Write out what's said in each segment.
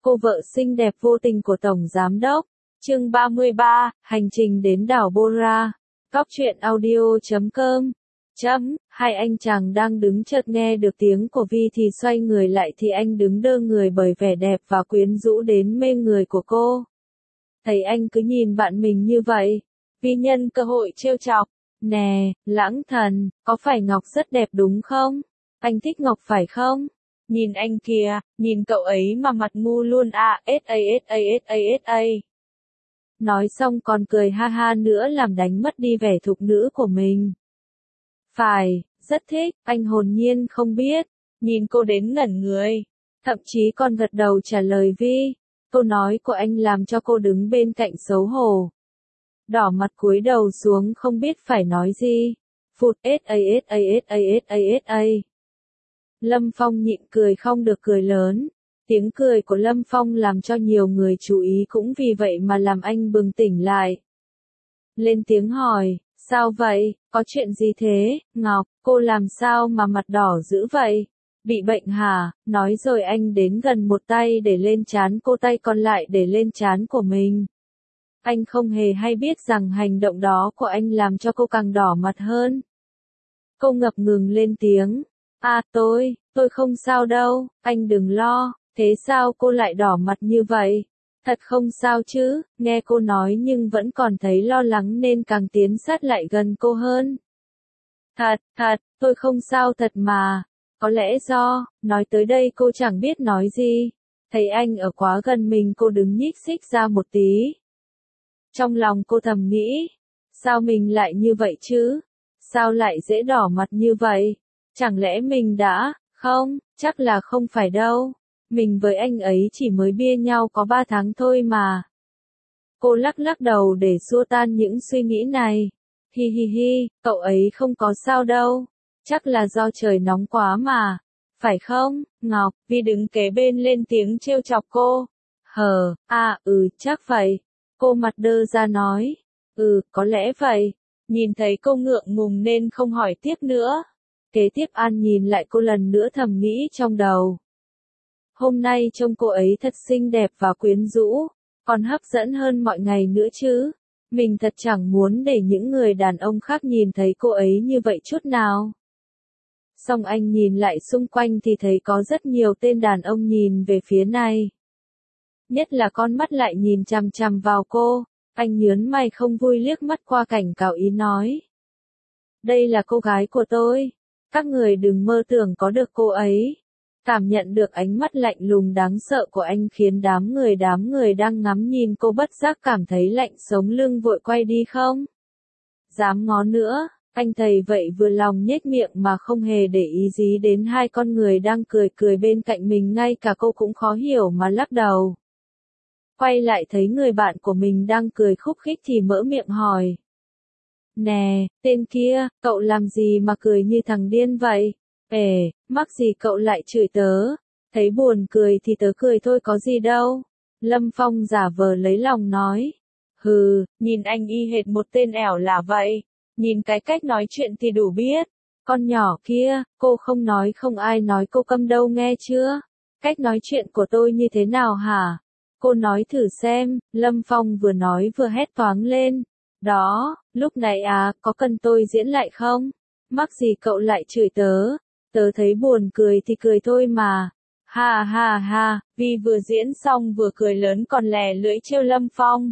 Cô vợ xinh đẹp vô tình của Tổng Giám Đốc. Chương 33, Hành trình đến đảo Bora. Góc truyện audio.com. Hai anh chàng đang đứng chợt nghe được tiếng của Vi thì xoay người lại thì anh đứng đơ người bởi vẻ đẹp và quyến rũ đến mê người của cô. Thấy anh cứ nhìn bạn mình như vậy, Vi nhân cơ hội trêu chọc. Nè, lãng thần, có phải Ngọc rất đẹp đúng không? Anh thích Ngọc phải không? Nhìn anh kìa, nhìn cậu ấy mà mặt ngu luôn à, sa. Nói xong còn cười ha ha nữa làm đánh mất đi vẻ thục nữ của mình. Phải, rất thích, anh hồn nhiên không biết. Nhìn cô đến ngẩn người. Thậm chí còn gật đầu trả lời Vi. Câu nói của anh làm cho cô đứng bên cạnh xấu hổ. Đỏ mặt cúi đầu xuống không biết phải nói gì. Phụt sa. Lâm Phong nhịn cười không được cười lớn. Tiếng cười của Lâm Phong làm cho nhiều người chú ý cũng vì vậy mà làm anh bừng tỉnh lại. Lên tiếng hỏi, sao vậy, có chuyện gì thế, Ngọc, cô làm sao mà mặt đỏ dữ vậy? Bị bệnh hả? Nói rồi anh đến gần một tay để lên trán cô, tay còn lại để lên trán của mình. Anh không hề hay biết rằng hành động đó của anh làm cho cô càng đỏ mặt hơn. Cô ngập ngừng lên tiếng. Tôi không sao đâu, anh đừng lo. Thế sao cô lại đỏ mặt như vậy? Thật không sao chứ, nghe cô nói nhưng vẫn còn thấy lo lắng nên càng tiến sát lại gần cô hơn. Thật, tôi không sao thật mà. Có lẽ nói tới đây cô chẳng biết nói gì. Thấy anh ở quá gần mình cô đứng nhích xích ra một tí. Trong lòng cô thầm nghĩ, sao mình lại như vậy chứ? Sao lại dễ đỏ mặt như vậy? Chẳng lẽ mình đã, không, chắc là không phải đâu. Mình với anh ấy chỉ mới bia nhau có 3 tháng thôi mà. Cô lắc đầu để xua tan những suy nghĩ này. Hi, cậu ấy không có sao đâu. Chắc là do trời nóng quá mà. Phải không, Ngọc? Vi đứng kế bên lên tiếng trêu chọc cô. Chắc vậy. Cô mặt đơ ra nói. Có lẽ vậy. Nhìn thấy cô ngượng ngùng nên không hỏi tiếp nữa. Kế tiếp An nhìn lại cô lần nữa thầm nghĩ trong đầu. Hôm nay trông cô ấy thật xinh đẹp và quyến rũ, còn hấp dẫn hơn mọi ngày nữa chứ. Mình thật chẳng muốn để những người đàn ông khác nhìn thấy cô ấy như vậy chút nào. Xong anh nhìn lại xung quanh thì thấy có rất nhiều tên đàn ông nhìn về phía này. Nhất là con mắt lại nhìn chằm chằm vào cô, anh nhớn mày không vui liếc mắt qua cảnh cáo ý nói. Đây là cô gái của tôi, các người đừng mơ tưởng có được cô ấy. Cảm nhận được ánh mắt lạnh lùng đáng sợ của anh khiến đám người đang ngắm nhìn cô bất giác cảm thấy lạnh sống lưng vội quay đi không? Dám ngó nữa, anh thầy vậy vừa lòng nhếch miệng mà không hề để ý gì đến hai con người đang cười bên cạnh mình, ngay cả cô cũng khó hiểu mà lắc đầu. Quay lại thấy người bạn của mình đang cười khúc khích thì mở miệng hỏi. Nè, tên kia, cậu làm gì mà cười như thằng điên vậy? Mắc gì cậu lại chửi tớ? Thấy buồn cười thì tớ cười thôi có gì đâu. Lâm Phong giả vờ lấy lòng nói. Nhìn anh y hệt một tên ẻo lả vậy. Nhìn cái cách nói chuyện thì đủ biết. Con nhỏ kia, cô không nói không ai nói cô câm đâu nghe chưa? Cách nói chuyện của tôi như thế nào hả? Cô nói thử xem, Lâm Phong vừa nói vừa hét toáng lên. Đó, lúc này có cần tôi diễn lại không? Mắc gì cậu lại chửi tớ? Tớ thấy buồn cười thì cười thôi mà. Ha, Vi vừa diễn xong vừa cười lớn còn lè lưỡi trêu Lâm Phong.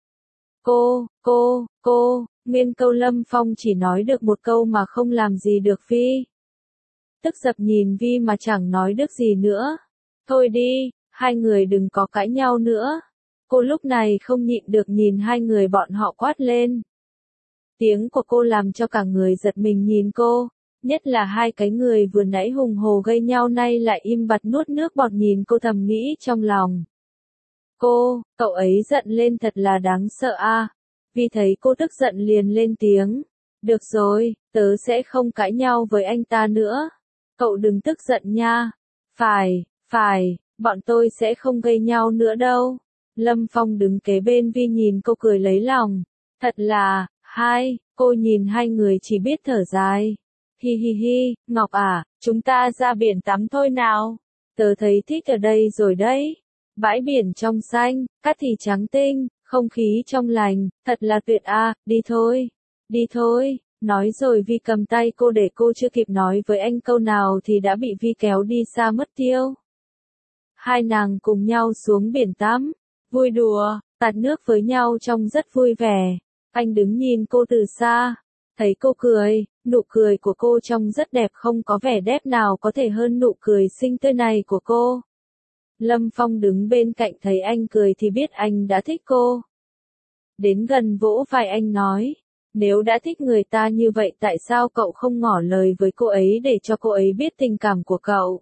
Cô, nguyên câu Lâm Phong chỉ nói được một câu mà không làm gì được Vi. Tức dập nhìn Vi mà chẳng nói được gì nữa. Thôi đi, hai người đừng có cãi nhau nữa. Cô lúc này không nhịn được nhìn hai người bọn họ quát lên. Tiếng của cô làm cho cả người giật mình nhìn cô. Nhất là hai cái người vừa nãy hùng hồ gây nhau nay lại im bặt nuốt nước bọt nhìn cô thầm nghĩ trong lòng. Cậu ấy giận lên thật là đáng sợ a. Vì thấy cô tức giận liền lên tiếng. Được rồi, tớ sẽ không cãi nhau với anh ta nữa. Cậu đừng tức giận nha. Phải, bọn tôi sẽ không gây nhau nữa đâu. Lâm Phong đứng kế bên Vi nhìn cô cười lấy lòng. Thật là, cô nhìn hai người chỉ biết thở dài. Hi, Ngọc à, chúng ta ra biển tắm thôi nào. Tớ thấy thích ở đây rồi đấy. Bãi biển trong xanh, cát thì trắng tinh, không khí trong lành, thật là tuyệt a, đi thôi, đi thôi. Nói rồi Vi cầm tay cô để cô chưa kịp nói với anh câu nào thì đã bị Vi kéo đi xa mất tiêu. Hai nàng cùng nhau xuống biển tắm, vui đùa, tạt nước với nhau trông rất vui vẻ. Anh đứng nhìn cô từ xa, thấy cô cười, nụ cười của cô trông rất đẹp, không có vẻ đẹp nào có thể hơn nụ cười xinh tươi này của cô. Lâm Phong đứng bên cạnh thấy anh cười thì biết anh đã thích cô. Đến gần vỗ vai anh nói, nếu đã thích người ta như vậy tại sao cậu không ngỏ lời với cô ấy để cho cô ấy biết tình cảm của cậu?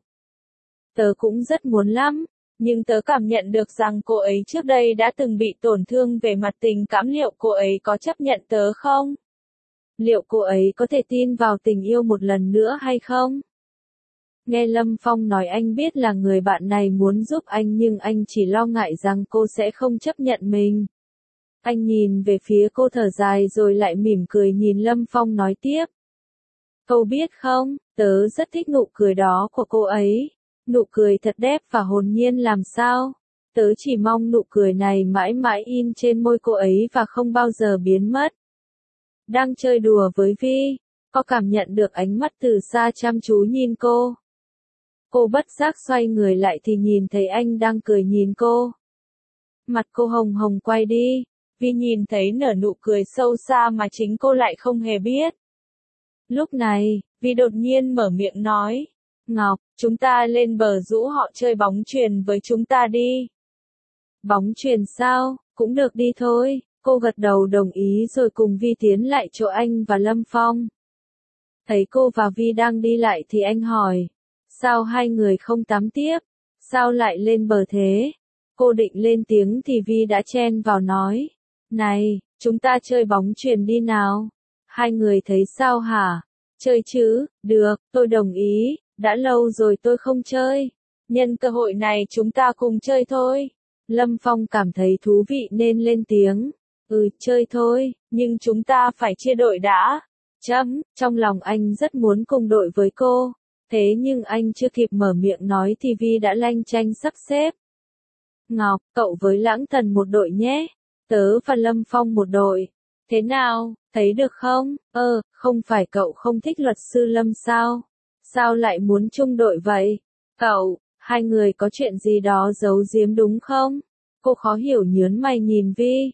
Tớ cũng rất muốn lắm, nhưng tớ cảm nhận được rằng cô ấy trước đây đã từng bị tổn thương về mặt tình cảm, liệu cô ấy có chấp nhận tớ không? Liệu cô ấy có thể tin vào tình yêu một lần nữa hay không? Nghe Lâm Phong nói anh biết là người bạn này muốn giúp anh nhưng anh chỉ lo ngại rằng cô sẽ không chấp nhận mình. Anh nhìn về phía cô thở dài rồi lại mỉm cười nhìn Lâm Phong nói tiếp. Cậu biết không, tớ rất thích nụ cười đó của cô ấy. Nụ cười thật đẹp và hồn nhiên làm sao. Tớ chỉ mong nụ cười này mãi mãi in trên môi cô ấy và không bao giờ biến mất. Đang chơi đùa với Vi, có cảm nhận được ánh mắt từ xa chăm chú nhìn cô. Cô bất giác xoay người lại thì nhìn thấy anh đang cười nhìn cô. Mặt cô hồng hồng quay đi, Vi nhìn thấy nở nụ cười sâu xa mà chính cô lại không hề biết. Lúc này, Vi đột nhiên mở miệng nói, Ngọc, chúng ta lên bờ rũ họ chơi bóng chuyền với chúng ta đi. Bóng chuyền sao, cũng được đi thôi, cô gật đầu đồng ý rồi cùng Vi tiến lại chỗ anh và Lâm Phong. Thấy cô và Vi đang đi lại thì anh hỏi, sao hai người không tắm tiếp, sao lại lên bờ thế? Cô định lên tiếng thì Vi đã chen vào nói, này, chúng ta chơi bóng chuyền đi nào. Hai người thấy sao hả? Chơi chứ, được, tôi đồng ý, đã lâu rồi tôi không chơi. Nhân cơ hội này chúng ta cùng chơi thôi. Lâm Phong cảm thấy thú vị nên lên tiếng. Chơi thôi, nhưng chúng ta phải chia đội đã. Trong lòng anh rất muốn cùng đội với cô. Thế nhưng anh chưa kịp mở miệng nói thì Vi đã lanh chanh sắp xếp. Ngọc, cậu với Lãng Thần một đội nhé. Tớ và Lâm Phong một đội. Thế nào, thấy được không? Không phải cậu không thích luật sư Lâm sao? Sao lại muốn chung đội vậy? Cậu, hai người có chuyện gì đó giấu giếm đúng không? Cô khó hiểu nhớn mày nhìn Vi.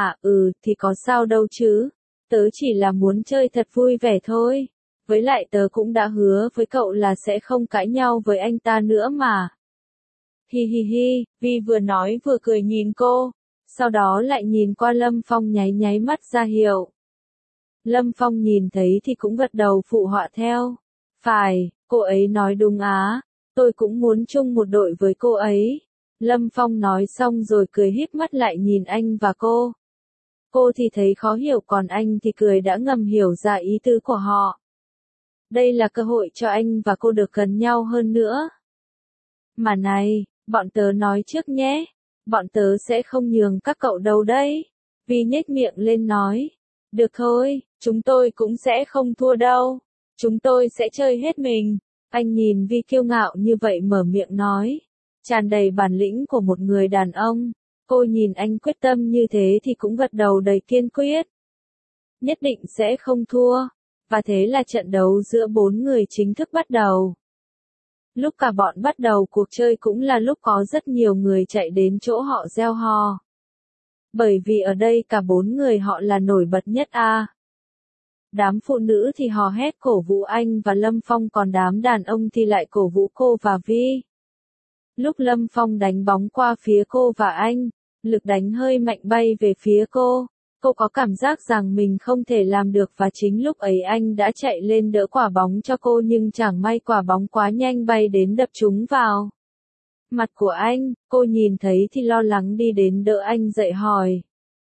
Thì có sao đâu chứ. Tớ chỉ là muốn chơi thật vui vẻ thôi. Với lại tớ cũng đã hứa với cậu là sẽ không cãi nhau với anh ta nữa mà. Hi hi hi, Vi vừa nói vừa cười nhìn cô. Sau đó lại nhìn qua Lâm Phong nháy nháy mắt ra hiệu. Lâm Phong nhìn thấy thì cũng gật đầu phụ họa theo. Phải, cô ấy nói đúng á, tôi cũng muốn chung một đội với cô ấy. Lâm Phong nói xong rồi cười híp mắt lại nhìn anh và cô. Cô thì thấy khó hiểu còn anh thì cười đã ngầm hiểu ra ý tứ của họ. Đây là cơ hội cho anh và cô được gần nhau hơn nữa. Mà này, bọn tớ nói trước nhé. Bọn tớ sẽ không nhường các cậu đâu đấy. Vi nhếch miệng lên nói. Được thôi, chúng tôi cũng sẽ không thua đâu. Chúng tôi sẽ chơi hết mình. Anh nhìn Vi kiêu ngạo như vậy mở miệng nói. Tràn đầy bản lĩnh của một người đàn ông. Cô nhìn anh quyết tâm như thế thì cũng gật đầu đầy kiên quyết. Nhất định sẽ không thua. Và thế là trận đấu giữa bốn người chính thức bắt đầu. Lúc cả bọn bắt đầu cuộc chơi cũng là lúc có rất nhiều người chạy đến chỗ họ reo hò. Bởi vì ở đây cả bốn người họ là nổi bật nhất a. Đám phụ nữ thì hò hét cổ vũ anh và Lâm Phong còn đám đàn ông thì lại cổ vũ cô và Vi. Lúc Lâm Phong đánh bóng qua phía cô và anh, lực đánh hơi mạnh bay về phía cô. Cô có cảm giác rằng mình không thể làm được và chính lúc ấy anh đã chạy lên đỡ quả bóng cho cô nhưng chẳng may quả bóng quá nhanh bay đến đập trúng vào mặt của anh, cô nhìn thấy thì lo lắng đi đến đỡ anh dậy hỏi.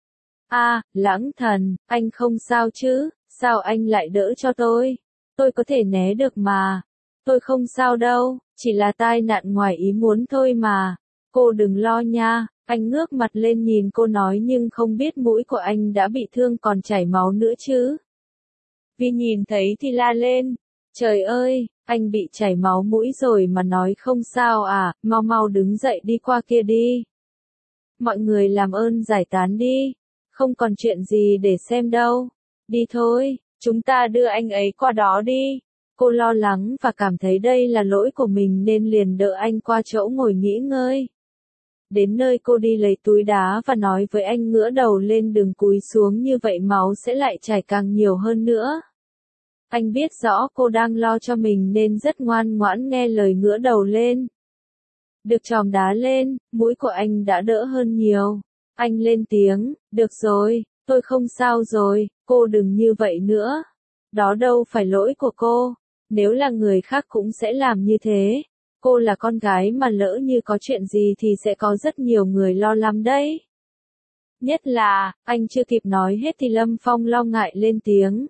Lãng Thần, anh không sao chứ, sao anh lại đỡ cho tôi? Tôi có thể né được mà. Tôi không sao đâu, chỉ là tai nạn ngoài ý muốn thôi mà. Cô đừng lo nha. Anh ngước mặt lên nhìn cô nói nhưng không biết mũi của anh đã bị thương còn chảy máu nữa chứ. Vi nhìn thấy thì la lên. Trời ơi, anh bị chảy máu mũi rồi mà nói không sao à, mau mau đứng dậy đi qua kia đi. Mọi người làm ơn giải tán đi, không còn chuyện gì để xem đâu. Đi thôi, chúng ta đưa anh ấy qua đó đi. Cô lo lắng và cảm thấy đây là lỗi của mình nên liền đỡ anh qua chỗ ngồi nghỉ ngơi. Đến nơi cô đi lấy túi đá và nói với anh ngửa đầu lên đừng cúi xuống như vậy máu sẽ lại chảy càng nhiều hơn nữa. Anh biết rõ cô đang lo cho mình nên rất ngoan ngoãn nghe lời ngửa đầu lên. Được chòm đá lên, mũi của anh đã đỡ hơn nhiều. Anh lên tiếng, được rồi, tôi không sao rồi, cô đừng như vậy nữa. Đó đâu phải lỗi của cô, nếu là người khác cũng sẽ làm như thế. Cô là con gái mà lỡ như có chuyện gì thì sẽ có rất nhiều người lo lắm đấy. Nhất là, anh chưa kịp nói hết thì Lâm Phong lo ngại lên tiếng.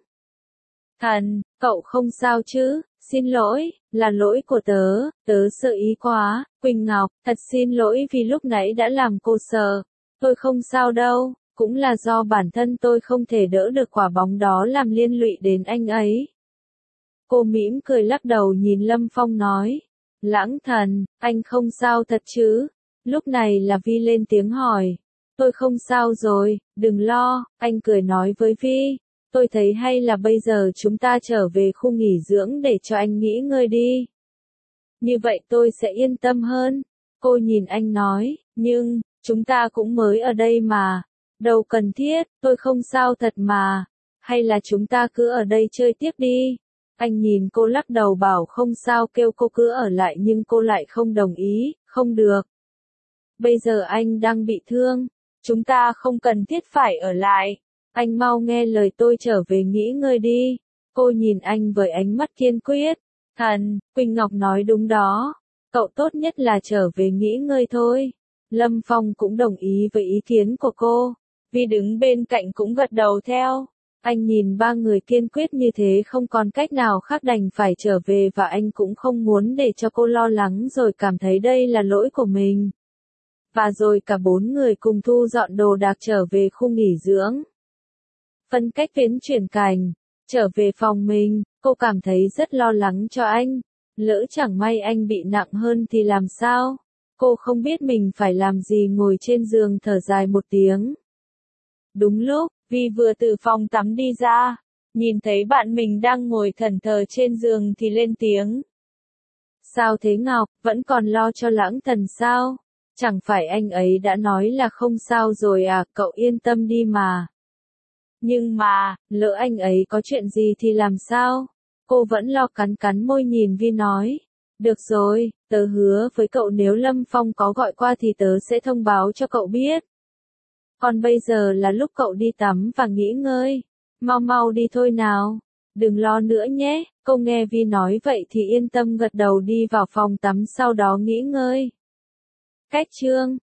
Thần, cậu không sao chứ, xin lỗi, là lỗi của tớ sợ ý quá, Quỳnh Ngọc, thật xin lỗi vì lúc nãy đã làm cô sợ, tôi không sao đâu, cũng là do bản thân tôi không thể đỡ được quả bóng đó làm liên lụy đến anh ấy. Cô mỉm cười lắc đầu nhìn Lâm Phong nói, Lãng Thần, anh không sao thật chứ, lúc này là Vi lên tiếng hỏi, tôi không sao rồi, đừng lo, anh cười nói với Vi. Tôi thấy hay là bây giờ chúng ta trở về khu nghỉ dưỡng để cho anh nghỉ ngơi đi. Như vậy tôi sẽ yên tâm hơn. Cô nhìn anh nói, nhưng, chúng ta cũng mới ở đây mà. Đâu cần thiết, tôi không sao thật mà. Hay là chúng ta cứ ở đây chơi tiếp đi. Anh nhìn cô lắc đầu bảo không sao kêu cô cứ ở lại nhưng cô lại không đồng ý, không được. Bây giờ anh đang bị thương, chúng ta không cần thiết phải ở lại. Anh mau nghe lời tôi trở về nghỉ ngơi đi. Cô nhìn anh với ánh mắt kiên quyết. Thần, Quỳnh Ngọc nói đúng đó. Cậu tốt nhất là trở về nghỉ ngơi thôi. Lâm Phong cũng đồng ý với ý kiến của cô. Vi đứng bên cạnh cũng gật đầu theo. Anh nhìn ba người kiên quyết như thế không còn cách nào khác đành phải trở về và anh cũng không muốn để cho cô lo lắng rồi cảm thấy đây là lỗi của mình. Và rồi cả bốn người cùng thu dọn đồ đạc trở về khu nghỉ dưỡng. Phân cách phiến chuyển cảnh, trở về phòng mình, cô cảm thấy rất lo lắng cho anh. Lỡ chẳng may anh bị nặng hơn thì làm sao? Cô không biết mình phải làm gì ngồi trên giường thở dài một tiếng. Đúng lúc, Vi vừa từ phòng tắm đi ra, nhìn thấy bạn mình đang ngồi thẫn thờ trên giường thì lên tiếng. Sao thế Ngọc, vẫn còn lo cho Lãng Thần sao? Chẳng phải anh ấy đã nói là không sao rồi à, cậu yên tâm đi mà. Nhưng mà, lỡ anh ấy có chuyện gì thì làm sao? Cô vẫn lo cắn cắn môi nhìn Vi nói. Được rồi, tớ hứa với cậu nếu Lâm Phong có gọi qua thì tớ sẽ thông báo cho cậu biết. Còn bây giờ là lúc cậu đi tắm và nghỉ ngơi. Mau mau đi thôi nào. Đừng lo nữa nhé. Cô nghe Vi nói vậy thì yên tâm gật đầu đi vào phòng tắm sau đó nghỉ ngơi. Cách chương